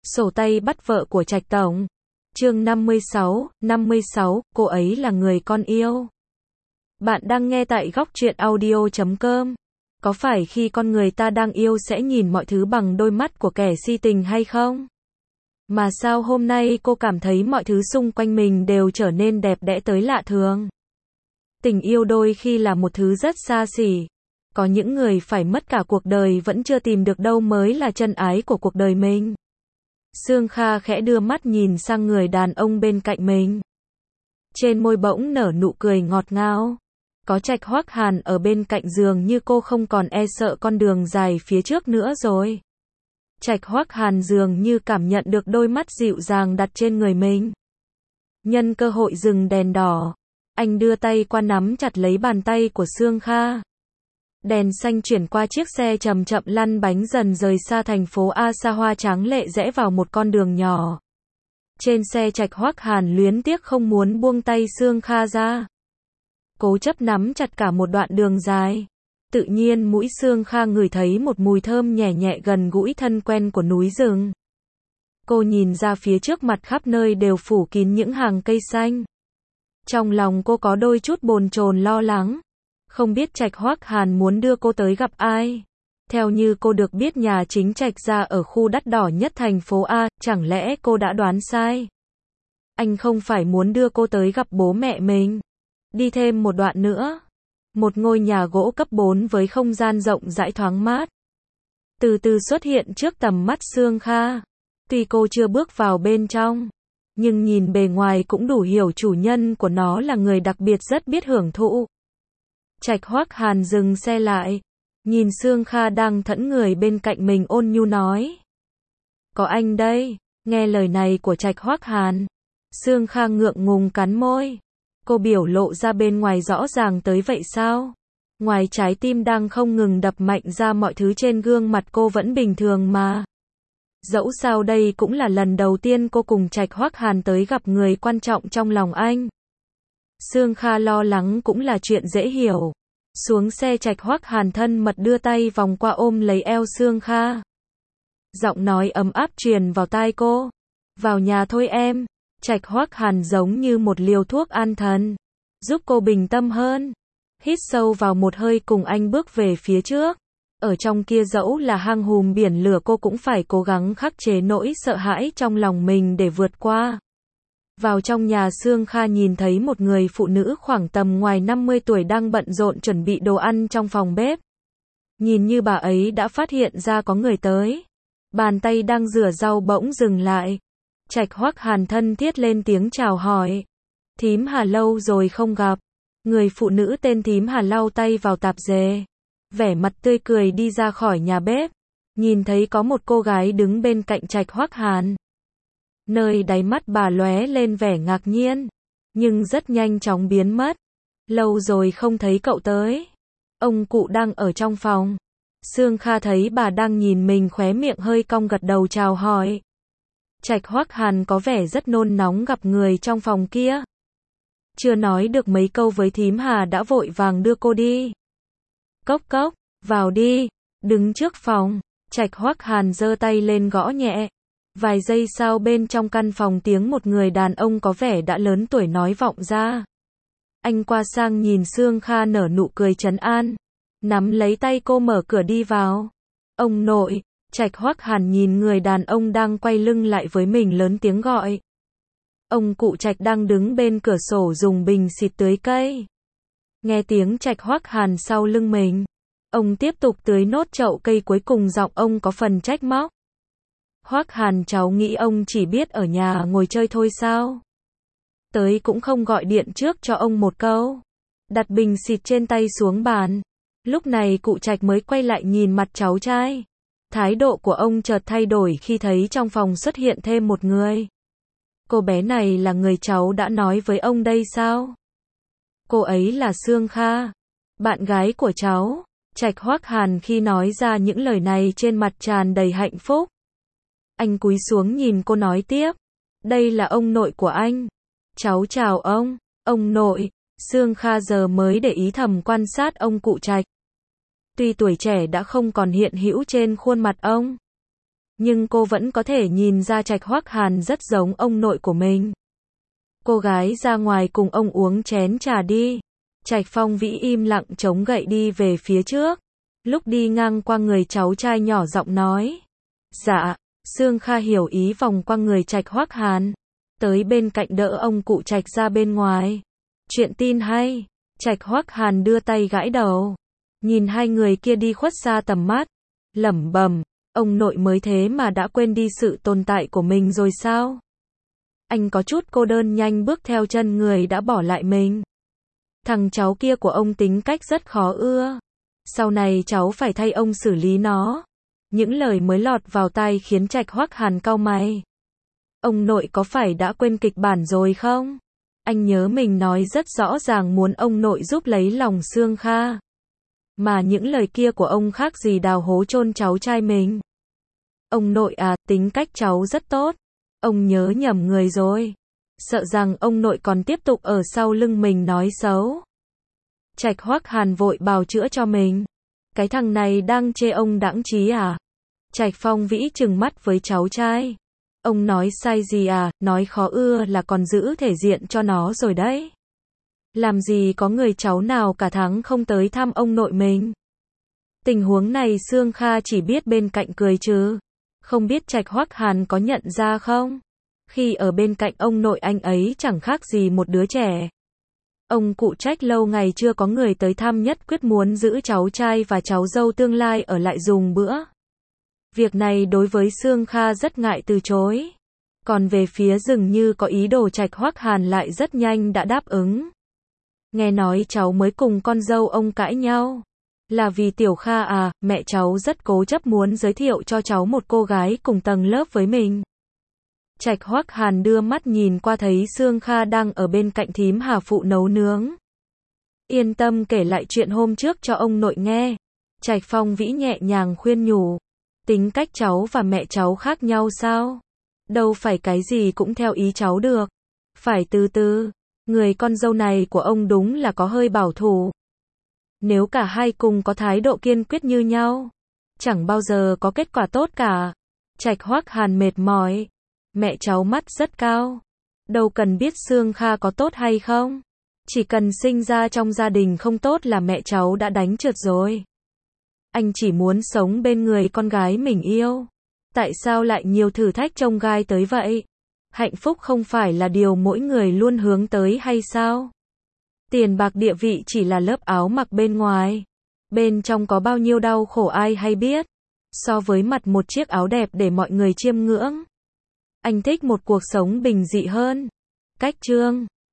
Sổ tay bắt vợ của Trạch Tổng. Chương 56, cô ấy là người con yêu. Bạn đang nghe tại góc truyện audio.com. Có phải khi con người ta đang yêu sẽ nhìn mọi thứ bằng đôi mắt của kẻ si tình hay không? Mà sao hôm nay cô cảm thấy mọi thứ xung quanh mình đều trở nên đẹp đẽ tới lạ thường? Tình yêu đôi khi là một thứ rất xa xỉ. Có những người phải mất cả cuộc đời vẫn chưa tìm được đâu mới là chân ái của cuộc đời mình. Sương Kha khẽ đưa mắt nhìn sang người đàn ông bên cạnh mình. Trên môi bỗng nở nụ cười ngọt ngào. Có Trạch Hoắc Hàn ở bên cạnh giường như cô không còn e sợ con đường dài phía trước nữa rồi. Trạch Hoắc Hàn dường như cảm nhận được đôi mắt dịu dàng đặt trên người mình. Nhân cơ hội dừng đèn đỏ, anh đưa tay qua nắm chặt lấy bàn tay của Sương Kha. Đèn xanh chuyển qua chiếc xe chậm chậm lăn bánh dần rời xa thành phố Asawa tráng lệ rẽ vào một con đường nhỏ. Trên xe Trạch Hoắc Hàn luyến tiếc không muốn buông tay Sương Kha ra. Cố chấp nắm chặt cả một đoạn đường dài. Tự nhiên mũi Sương Kha ngửi thấy một mùi thơm nhẹ nhẹ gần gũi thân quen của núi rừng. Cô nhìn ra phía trước mặt khắp nơi đều phủ kín những hàng cây xanh. Trong lòng cô có đôi chút bồn chồn lo lắng. Không biết Trạch Hoắc Hàn muốn đưa cô tới gặp ai. Theo như cô được biết nhà chính Trạch gia ở khu đắt đỏ nhất thành phố A, chẳng lẽ cô đã đoán sai? Anh không phải muốn đưa cô tới gặp bố mẹ mình. Đi thêm một đoạn nữa. Một ngôi nhà gỗ cấp 4 với không gian rộng rãi thoáng mát. Từ từ xuất hiện trước tầm mắt Sương Kha. Tuy cô chưa bước vào bên trong, nhưng nhìn bề ngoài cũng đủ hiểu chủ nhân của nó là người đặc biệt rất biết hưởng thụ. Trạch Hoắc Hàn dừng xe lại, nhìn Sương Kha đang thẫn người bên cạnh mình ôn nhu nói. Có anh đây. Nghe lời này của Trạch Hoắc Hàn, Sương Kha ngượng ngùng cắn môi. Cô biểu lộ ra bên ngoài rõ ràng tới vậy sao? Ngoài trái tim đang không ngừng đập mạnh ra mọi thứ trên gương mặt cô vẫn bình thường mà. Dẫu sao đây cũng là lần đầu tiên cô cùng Trạch Hoắc Hàn tới gặp người quan trọng trong lòng anh. Sương Kha lo lắng cũng là chuyện dễ hiểu. Xuống xe Trạch Hoắc Hàn thân mật đưa tay vòng qua ôm lấy eo Sương Kha. Giọng nói ấm áp truyền vào tai cô. Vào nhà thôi em. Trạch Hoắc Hàn giống như một liều thuốc an thần, giúp cô bình tâm hơn. Hít sâu vào một hơi cùng anh bước về phía trước. Ở trong kia dẫu là hang hùm biển lửa cô cũng phải cố gắng khắc chế nỗi sợ hãi trong lòng mình để vượt qua. Vào trong nhà Sương Kha nhìn thấy một người phụ nữ khoảng tầm ngoài 50 tuổi đang bận rộn chuẩn bị đồ ăn trong phòng bếp. Nhìn như bà ấy đã phát hiện ra có người tới. Bàn tay đang rửa rau bỗng dừng lại. Trạch Hoắc Hàn thân thiết lên tiếng chào hỏi. Thím Hà lâu rồi không gặp. Người phụ nữ tên thím Hà lau tay vào tạp dề. Vẻ mặt tươi cười đi ra khỏi nhà bếp. Nhìn thấy có một cô gái đứng bên cạnh Trạch Hoắc Hàn. Nơi đáy mắt bà lóe lên vẻ ngạc nhiên. Nhưng rất nhanh chóng biến mất. Lâu rồi không thấy cậu tới. Ông cụ đang ở trong phòng. Sương Kha thấy bà đang nhìn mình khóe miệng hơi cong gật đầu chào hỏi. Trạch Hoắc Hàn có vẻ rất nôn nóng gặp người trong phòng kia. Chưa nói được mấy câu với thím Hà đã vội vàng đưa cô đi. Cốc cốc, vào đi. Đứng trước phòng, Trạch Hoắc Hàn giơ tay lên gõ nhẹ. Vài giây sau bên trong căn phòng tiếng một người đàn ông có vẻ đã lớn tuổi nói vọng ra. Anh qua sang nhìn Sương Kha nở nụ cười trấn an. Nắm lấy tay cô mở cửa đi vào. Ông nội. Trạch Hoắc Hàn nhìn người đàn ông đang quay lưng lại với mình lớn tiếng gọi. Ông cụ Trạch đang đứng bên cửa sổ dùng bình xịt tưới cây. Nghe tiếng Trạch Hoắc Hàn sau lưng mình, ông tiếp tục tưới nốt chậu cây cuối cùng, giọng ông có phần trách móc. Hoắc Hàn, cháu nghĩ ông chỉ biết ở nhà ngồi chơi thôi sao? Tới cũng không gọi điện trước cho ông một câu. Đặt bình xịt trên tay xuống bàn. Lúc này cụ Trạch mới quay lại nhìn mặt cháu trai. Thái độ của ông chợt thay đổi khi thấy trong phòng xuất hiện thêm một người. Cô bé này là người cháu đã nói với ông đây sao? Cô ấy là Sương Kha, bạn gái của cháu. Trạch Hoắc Hàn khi nói ra những lời này trên mặt tràn đầy hạnh phúc. Anh cúi xuống nhìn cô nói tiếp. Đây là ông nội của anh. Cháu chào ông nội. Sương Kha giờ mới để ý thầm quan sát ông cụ Trạch. Tuy tuổi trẻ đã không còn hiện hữu trên khuôn mặt ông, Nhưng cô vẫn có thể nhìn ra Trạch Hoắc Hàn rất giống ông nội của mình. Cô gái ra ngoài cùng ông uống chén trà đi. Trạch Phong Vĩ im lặng chống gậy đi về phía trước. Lúc đi ngang qua người cháu trai nhỏ giọng nói. Dạ. Sương Kha hiểu ý vòng qua người Trạch Hoắc Hàn. Tới bên cạnh đỡ ông cụ Trạch ra bên ngoài. Chuyện tin hay. Trạch Hoắc Hàn đưa tay gãi đầu. Nhìn hai người kia đi khuất xa tầm mắt. Lẩm bẩm. Ông nội mới thế mà đã quên đi sự tồn tại của mình rồi sao? Anh có chút cô đơn nhanh bước theo chân người đã bỏ lại mình. Thằng cháu kia của ông tính cách rất khó ưa. Sau này cháu phải thay ông xử lý nó. Những lời mới lọt vào tai khiến Trạch Hoắc Hàn cau mày. Ông nội có phải đã quên kịch bản rồi không? Anh nhớ mình nói rất rõ ràng muốn ông nội giúp lấy lòng Sương Kha. Mà những lời kia của ông khác gì đào hố chôn cháu trai mình. Ông nội à, tính cách cháu rất tốt. Ông nhớ nhầm người rồi. Sợ rằng ông nội còn tiếp tục ở sau lưng mình nói xấu. Trạch Hoắc Hàn vội bào chữa cho mình. Cái thằng này đang chê ông đãng trí à? Trạch Phong Vĩ trừng mắt với cháu trai. Ông nói sai gì à, nói khó ưa là còn giữ thể diện cho nó rồi đấy. Làm gì có người cháu nào cả tháng không tới thăm ông nội mình. Tình huống này Sương Kha chỉ biết bên cạnh cười chứ. Không biết Trạch Hoắc Hàn có nhận ra không? Khi ở bên cạnh ông nội anh ấy chẳng khác gì một đứa trẻ. Ông cụ Trách lâu ngày chưa có người tới thăm nhất quyết muốn giữ cháu trai và cháu dâu tương lai ở lại dùng bữa. Việc này đối với Sương Kha rất ngại từ chối. Còn về phía dường như có ý đồ Trạch Hoắc Hàn lại rất nhanh đã đáp ứng. Nghe nói cháu mới cùng con dâu ông cãi nhau. Là vì Tiểu Kha à, mẹ cháu rất cố chấp muốn giới thiệu cho cháu một cô gái cùng tầng lớp với mình. Trạch Hoắc Hàn đưa mắt nhìn qua thấy Sương Kha đang ở bên cạnh thím Hà phụ nấu nướng. Yên tâm kể lại chuyện hôm trước cho ông nội nghe. Trạch Phong Vĩ nhẹ nhàng khuyên nhủ. Tính cách cháu và mẹ cháu khác nhau sao? Đâu phải cái gì cũng theo ý cháu được. Phải từ từ. Người con dâu này của ông đúng là có hơi bảo thủ. Nếu cả hai cùng có thái độ kiên quyết như nhau, chẳng bao giờ có kết quả tốt cả. Trạch Hoắc Hàn mệt mỏi. Mẹ cháu mắt rất cao. Đâu cần biết Sương Kha có tốt hay không. Chỉ cần sinh ra trong gia đình không tốt là mẹ cháu đã đánh trượt rồi. Anh chỉ muốn sống bên người con gái mình yêu. Tại sao lại nhiều thử thách chông gai tới vậy? Hạnh phúc không phải là điều mỗi người luôn hướng tới hay sao? Tiền bạc địa vị chỉ là lớp áo mặc bên ngoài. Bên trong có bao nhiêu đau khổ ai hay biết. So với mặt một chiếc áo đẹp để mọi người chiêm ngưỡng. Anh thích một cuộc sống bình dị hơn. Cách chương